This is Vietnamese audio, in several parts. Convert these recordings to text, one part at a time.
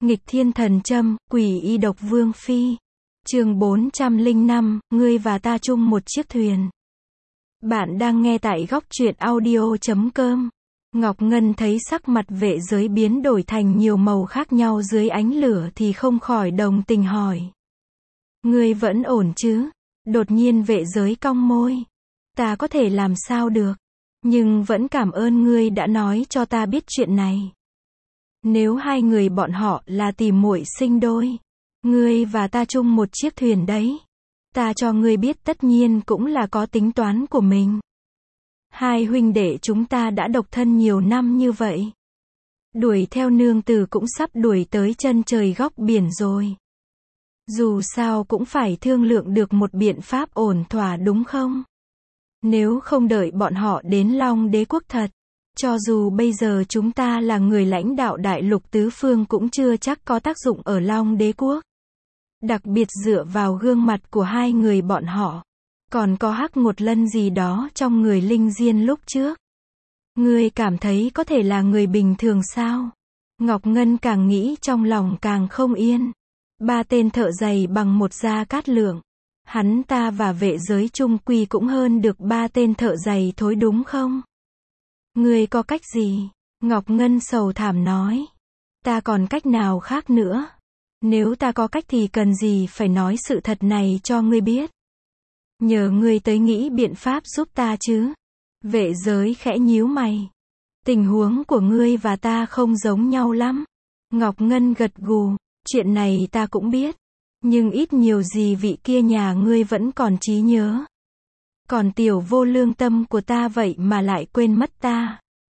Nghịch thiên thần châm, quỷ y độc vương phi. Chương 405, ngươi và ta chung một chiếc thuyền. Bạn đang nghe tại góc truyện audio.com. Ngọc Ngân thấy sắc mặt Vệ Giới biến đổi thành nhiều màu khác nhau dưới ánh lửa thì không khỏi đồng tình hỏi. Ngươi vẫn ổn chứ? Đột nhiên Vệ Giới cong môi. Ta có thể làm sao được? Nhưng vẫn cảm ơn ngươi đã nói cho ta biết chuyện này. Nếu hai người bọn họ là tìm muội sinh đôi, ngươi và ta chung một chiếc thuyền đấy. Ta cho ngươi biết tất nhiên cũng là có tính toán của mình. Hai huynh đệ chúng ta đã độc thân nhiều năm như vậy. Đuổi theo nương tử cũng sắp đuổi tới chân trời góc biển rồi. Dù sao cũng phải thương lượng được một biện pháp ổn thỏa đúng không? Nếu không đợi bọn họ đến Long Đế quốc thật, cho dù bây giờ chúng ta là người lãnh đạo đại lục tứ phương cũng chưa chắc có tác dụng ở Long Đế quốc. Đặc biệt dựa vào gương mặt của hai người bọn họ, còn có hắc một lân gì đó trong người Linh Diên lúc trước. Ngươi cảm thấy có thể là người bình thường sao? Ngọc Ngân càng nghĩ trong lòng càng không yên. Ba tên thợ giày bằng một gia cát lượng. Hắn ta và Vệ Giới chung quy cũng hơn được ba tên thợ giày thối đúng không? Ngươi có cách gì? Ngọc Ngân sầu thảm nói. Ta còn cách nào khác nữa? Nếu ta có cách thì cần gì phải nói sự thật này cho ngươi biết? Nhờ ngươi tới nghĩ biện pháp giúp ta chứ? Vệ Giới khẽ nhíu mày. Tình huống của ngươi và ta không giống nhau lắm. Ngọc Ngân gật gù. Chuyện này ta cũng biết. Nhưng ít nhiều gì vị kia nhà ngươi vẫn còn trí nhớ. Còn tiểu vô lương tâm của ta vậy mà lại quên mất ta.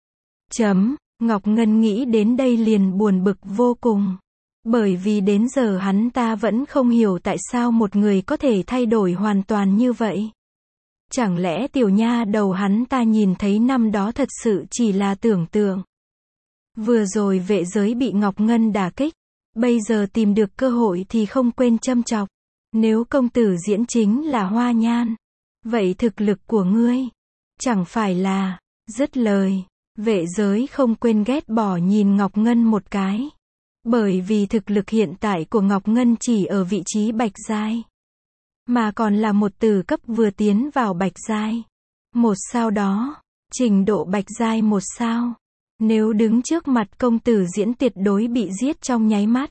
Ngọc Ngân nghĩ đến đây liền buồn bực vô cùng. Bởi vì đến giờ hắn ta vẫn không hiểu tại sao một người có thể thay đổi hoàn toàn như vậy. Chẳng lẽ tiểu nha đầu hắn ta nhìn thấy năm đó thật sự chỉ là tưởng tượng. Vừa rồi Vệ Giới bị Ngọc Ngân đả kích. Bây giờ tìm được cơ hội thì không quên châm chọc. Nếu công tử diễn chính là Hoa Nhan, vậy thực lực của ngươi chẳng phải là... Dứt lời, Vệ Giới không quên ghét bỏ nhìn Ngọc Ngân một cái. Bởi vì thực lực hiện tại của Ngọc Ngân chỉ ở vị trí bạch giai, mà còn là một từ cấp vừa tiến vào bạch giai. Một sao đó, trình độ bạch giai một sao. Nếu đứng trước mặt công tử diễn tuyệt đối bị giết trong nháy mắt.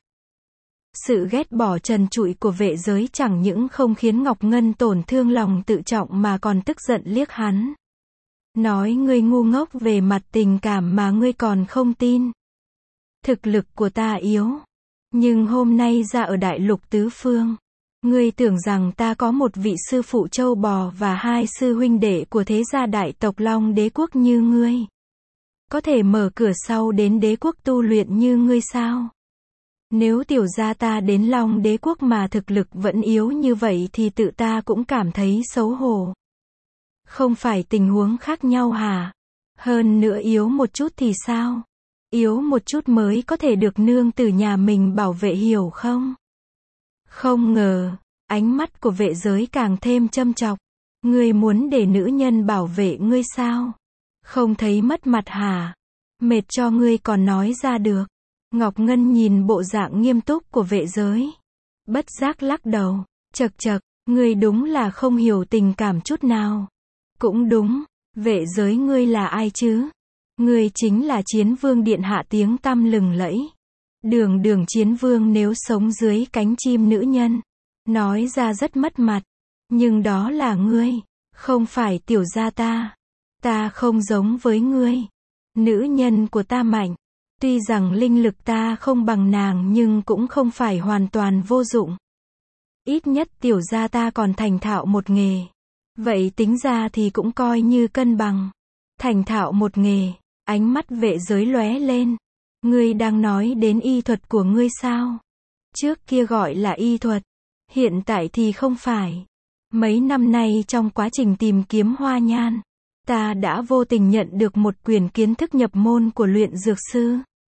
Sự ghét bỏ trần trụi của Vệ Giới chẳng những không khiến Ngọc Ngân tổn thương lòng tự trọng mà còn tức giận liếc hắn. Nói ngươi ngu ngốc về mặt tình cảm mà ngươi còn không tin. Thực lực của ta yếu. Nhưng hôm nay ra ở đại lục tứ phương. Ngươi tưởng rằng ta có một vị sư phụ châu bò và hai sư huynh đệ của thế gia đại tộc Long Đế quốc như ngươi. Có thể mở cửa sau đến đế quốc tu luyện như ngươi sao? Nếu tiểu gia ta đến Long Đế quốc mà thực lực vẫn yếu như vậy thì tự ta cũng cảm thấy xấu hổ. Không phải tình huống khác nhau hả? Hơn nữa yếu một chút thì sao? Yếu một chút mới có thể được nương tử nhà mình bảo vệ hiểu không? Không ngờ, ánh mắt của Vệ Giới càng thêm châm chọc. Ngươi muốn để nữ nhân bảo vệ ngươi sao? Không thấy mất mặt hả? Mệt cho ngươi còn nói ra được. Ngọc Ngân nhìn bộ dạng nghiêm túc của Vệ Giới. Bất giác lắc đầu. Chậc chậc, ngươi đúng là không hiểu tình cảm chút nào. Cũng đúng, Vệ Giới ngươi là ai chứ? Ngươi chính là Chiến Vương điện hạ tiếng tăm lừng lẫy. Đường Chiến Vương nếu sống dưới cánh chim nữ nhân. Nói ra rất mất mặt. Nhưng đó là ngươi, không phải tiểu gia ta. Ta không giống với ngươi. Nữ nhân của ta mạnh. Tuy rằng linh lực ta không bằng nàng nhưng cũng không phải hoàn toàn vô dụng. Ít nhất tiểu gia ta còn thành thạo một nghề. Vậy tính ra thì cũng coi như cân bằng. Thành thạo một nghề, ánh mắt Vệ Giới lóe lên. Ngươi đang nói đến y thuật của ngươi sao? Trước kia gọi là y thuật, hiện tại thì không phải. Mấy năm nay trong quá trình tìm kiếm Hoa Nhan, ta đã vô tình nhận được một quyển kiến thức nhập môn của luyện dược sư.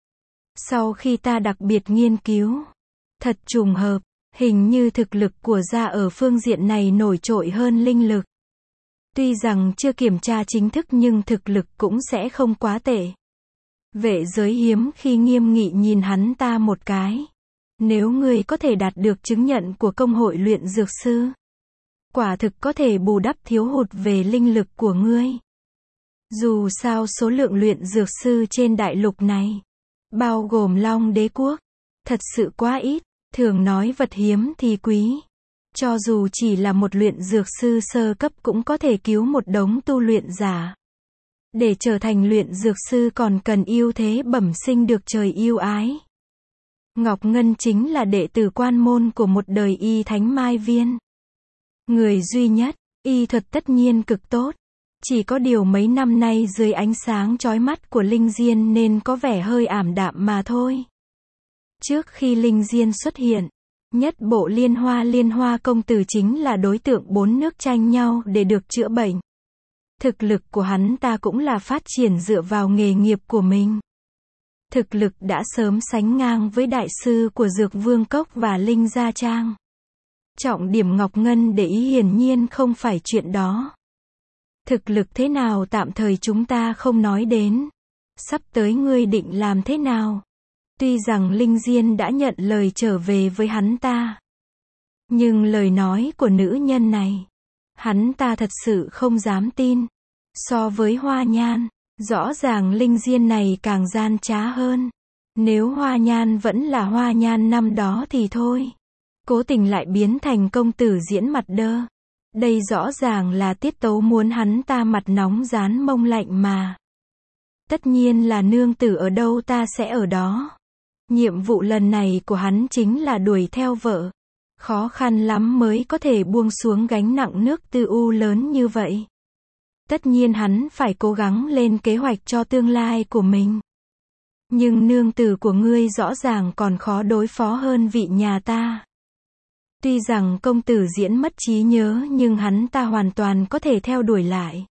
Sau khi ta đặc biệt nghiên cứu, thật trùng hợp, hình như thực lực của gia ở phương diện này nổi trội hơn linh lực. Tuy rằng chưa kiểm tra chính thức nhưng thực lực cũng sẽ không quá tệ. Vệ giới hiếm khi nghiêm nghị nhìn hắn ta một cái. Nếu ngươi có thể đạt được chứng nhận của công hội luyện dược sư, quả thực có thể bù đắp thiếu hụt về linh lực của ngươi. Dù sao số lượng luyện dược sư trên đại lục này, bao gồm Long Đế quốc, thật sự quá ít. Thường nói vật hiếm thì quý. Cho dù chỉ là một luyện dược sư sơ cấp cũng có thể cứu một đống tu luyện giả. Để trở thành luyện dược sư còn cần ưu thế bẩm sinh được trời yêu ái. Ngọc Ngân chính là đệ tử quan môn của một đời y thánh Mai Viên. Người duy nhất, y thuật tất nhiên cực tốt. Chỉ có điều mấy năm nay dưới ánh sáng chói mắt của Linh Diên nên có vẻ hơi ảm đạm mà thôi. Trước khi Linh Diên xuất hiện, nhất bộ Liên Hoa công tử chính là đối tượng bốn nước tranh nhau để được chữa bệnh. Thực lực của hắn ta cũng là phát triển dựa vào nghề nghiệp của mình. Thực lực đã sớm sánh ngang với đại sư của Dược Vương Cốc và Linh Gia Trang. Trọng điểm Ngọc Ngân để ý hiển nhiên không phải chuyện đó. Thực lực thế nào tạm thời chúng ta không nói đến. Sắp tới ngươi định làm thế nào? Tuy rằng Linh Diên đã nhận lời trở về với hắn ta, nhưng lời nói của nữ nhân này, hắn ta thật sự không dám tin. So với Hoa Nhan, rõ ràng Linh Diên này càng gian trá hơn. Nếu Hoa Nhan vẫn là Hoa Nhan năm đó thì thôi. Cố tình lại biến thành công tử diễn mặt đơ. Đây rõ ràng là tiết tấu muốn hắn ta mặt nóng rán mông lạnh mà. Tất nhiên là nương tử ở đâu ta sẽ ở đó. Nhiệm vụ lần này của hắn chính là đuổi theo vợ. Khó khăn lắm mới có thể buông xuống gánh nặng nước tư u lớn như vậy. Tất nhiên hắn phải cố gắng lên kế hoạch cho tương lai của mình. Nhưng nương tử của ngươi rõ ràng còn khó đối phó hơn vị nhà ta. Tuy rằng công tử diễn mất trí nhớ nhưng hắn ta hoàn toàn có thể theo đuổi lại.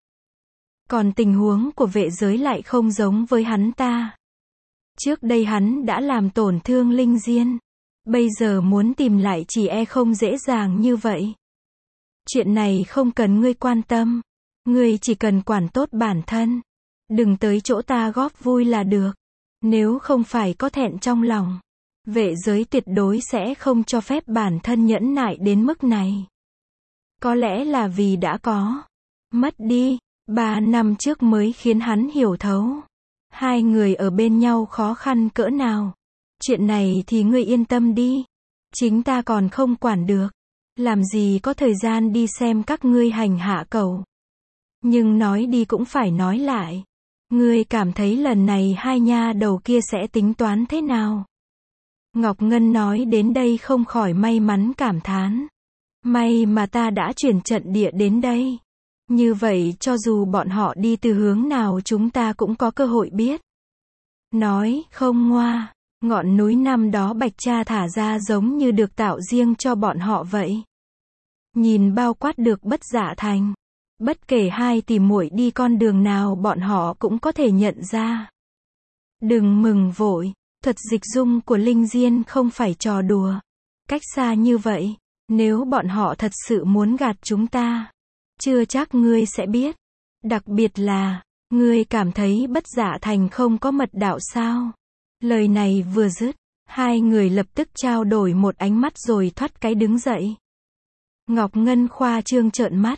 Còn tình huống của vệ giới lại không giống với hắn ta. Trước đây hắn đã làm tổn thương Linh Diên. Bây giờ muốn tìm lại chỉ e không dễ dàng như vậy. Chuyện này không cần ngươi quan tâm. Ngươi chỉ cần quản tốt bản thân. Đừng tới chỗ ta góp vui là được. Nếu không phải có thẹn trong lòng, vệ giới tuyệt đối sẽ không cho phép bản thân nhẫn nại đến mức này. Có lẽ là vì đã có mất đi 3 năm trước mới khiến hắn hiểu thấu. Hai người ở bên nhau khó khăn cỡ nào. Chuyện này thì ngươi yên tâm đi. Chính ta còn không quản được. Làm gì có thời gian đi xem các ngươi hành hạ cậu. Nhưng nói đi cũng phải nói lại. Ngươi cảm thấy lần này hai nha đầu kia sẽ tính toán thế nào? Ngọc Ngân nói đến đây không khỏi may mắn cảm thán. May mà ta đã chuyển trận địa đến đây. Như vậy cho dù bọn họ đi từ hướng nào chúng ta cũng có cơ hội biết. Nói không ngoa, ngọn núi năm đó Bạch Cha thả ra giống như được tạo riêng cho bọn họ vậy. Nhìn bao quát được Bất Dạ Thành. Bất kể hai tỷ muội đi con đường nào bọn họ cũng có thể nhận ra. Đừng mừng vội, thuật dịch dung của Linh Diên không phải trò đùa. Cách xa như vậy, nếu bọn họ thật sự muốn gạt chúng ta, chưa chắc ngươi sẽ biết. Đặc biệt là, ngươi cảm thấy Bất Dạ Thành không có mật đạo sao? Lời này vừa dứt, hai người lập tức trao đổi một ánh mắt rồi thoát cái đứng dậy. Ngọc Ngân khoa trương trợn mắt.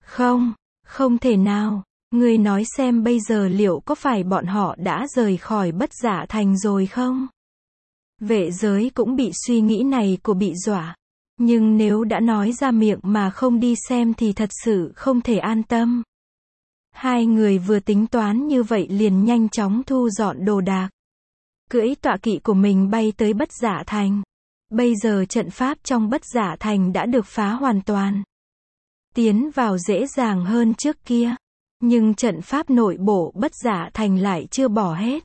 Không thể nào. Ngươi nói xem bây giờ liệu có phải bọn họ đã rời khỏi Bất Dạ Thành rồi không? Vệ giới cũng bị suy nghĩ này của bị dọa. Nhưng nếu đã nói ra miệng mà không đi xem thì thật sự không thể an tâm. Hai người vừa tính toán như vậy liền nhanh chóng thu dọn đồ đạc. Cưỡi tọa kỵ của mình bay tới Bất Dạ Thành. Bây giờ trận pháp trong Bất Dạ Thành đã được phá hoàn toàn. Tiến vào dễ dàng hơn trước kia. Nhưng trận pháp nội bộ Bất Dạ Thành lại chưa bỏ hết.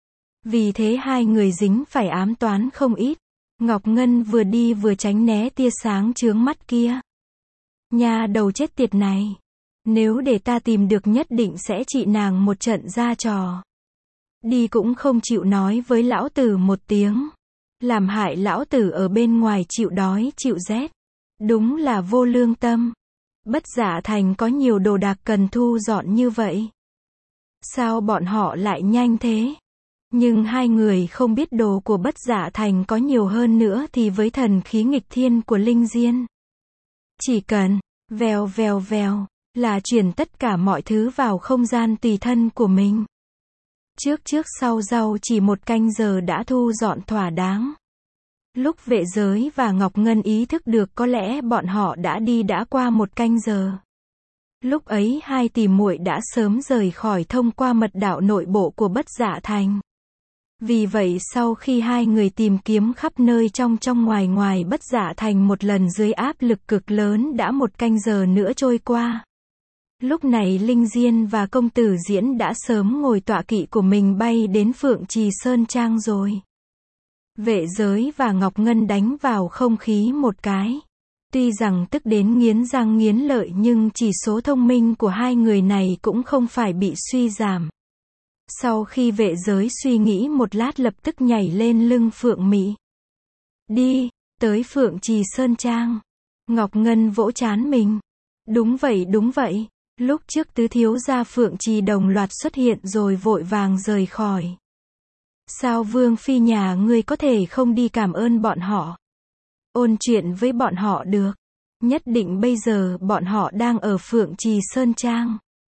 Vì thế hai người dính phải ám toán không ít. Ngọc Ngân vừa đi vừa tránh né tia sáng chướng mắt kia. Nha đầu chết tiệt này. Nếu để ta tìm được nhất định sẽ trị nàng một trận ra trò. Đi cũng không chịu nói với lão tử một tiếng. Làm hại lão tử ở bên ngoài chịu đói chịu rét. Đúng là vô lương tâm. Bất Dạ Thành có nhiều đồ đạc cần thu dọn như vậy. Sao bọn họ lại nhanh thế? Nhưng hai người không biết đồ của Bất Dạ Thành có nhiều hơn nữa thì với thần khí nghịch thiên của Linh Diên, chỉ cần vèo vèo vèo là chuyển tất cả mọi thứ vào không gian tùy thân của mình. Trước sau chỉ 1 canh giờ đã thu dọn thỏa đáng. Lúc Vệ Giới và Ngọc Ngân ý thức được có lẽ bọn họ đã qua 1 canh giờ. Lúc ấy hai tỷ muội đã sớm rời khỏi thông qua mật đạo nội bộ của Bất Dạ Thành. Vì vậy sau khi hai người tìm kiếm khắp nơi trong ngoài Bất Dạ Thành một lần dưới áp lực cực lớn đã 1 canh giờ nữa trôi qua. Lúc này Linh Diên và công tử Diễn đã sớm ngồi tọa kỵ của mình bay đến Phượng Trì Sơn Trang rồi. Vệ Giới và Ngọc Ngân đánh vào không khí một cái. Tuy rằng tức đến nghiến răng nghiến lợi nhưng chỉ số thông minh của hai người này cũng không phải bị suy giảm. Sau khi Vệ Giới suy nghĩ một lát lập tức nhảy lên lưng Phượng Mị. Đi, tới Phượng Trì Sơn Trang. Ngọc Ngân vỗ trán mình. Đúng vậy. Lúc trước tứ thiếu gia Phượng Trì đồng loạt xuất hiện rồi vội vàng rời khỏi. Sao Vương Phi nhà ngươi có thể không đi cảm ơn bọn họ? Ôn chuyện với bọn họ được. Nhất định bây giờ bọn họ đang ở Phượng Trì Sơn Trang.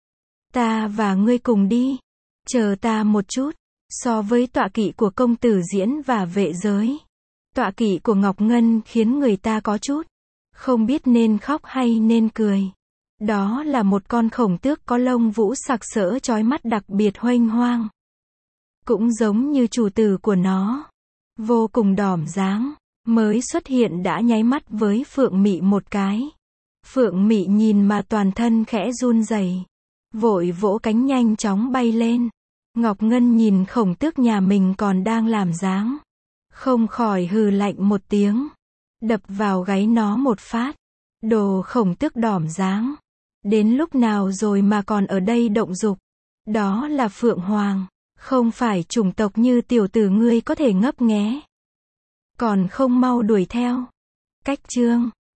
Ta và ngươi cùng đi. Chờ ta một chút. So với tọa kỵ của công tử Diễn và Vệ Giới, tọa kỵ của Ngọc Ngân khiến người ta có chút không biết nên khóc hay nên cười. Đó là một con khổng tước có lông vũ sặc sỡ chói mắt đặc biệt huênh hoang. Cũng giống như chủ tử của nó. Vô cùng đỏm dáng. Mới xuất hiện đã nháy mắt với Phượng Mị một cái. Phượng Mị nhìn mà toàn thân khẽ run rẩy, vội vỗ cánh nhanh chóng bay lên. Ngọc Ngân nhìn khổng tước nhà mình còn đang làm dáng, không khỏi hừ lạnh một tiếng, đập vào gáy nó một phát. Đồ khổng tước đỏm dáng, đến lúc nào rồi mà còn ở đây động dục? Đó là Phượng Hoàng, không phải chủng tộc như tiểu tử ngươi có thể ngấp nghé. Còn không mau đuổi theo. Cách chương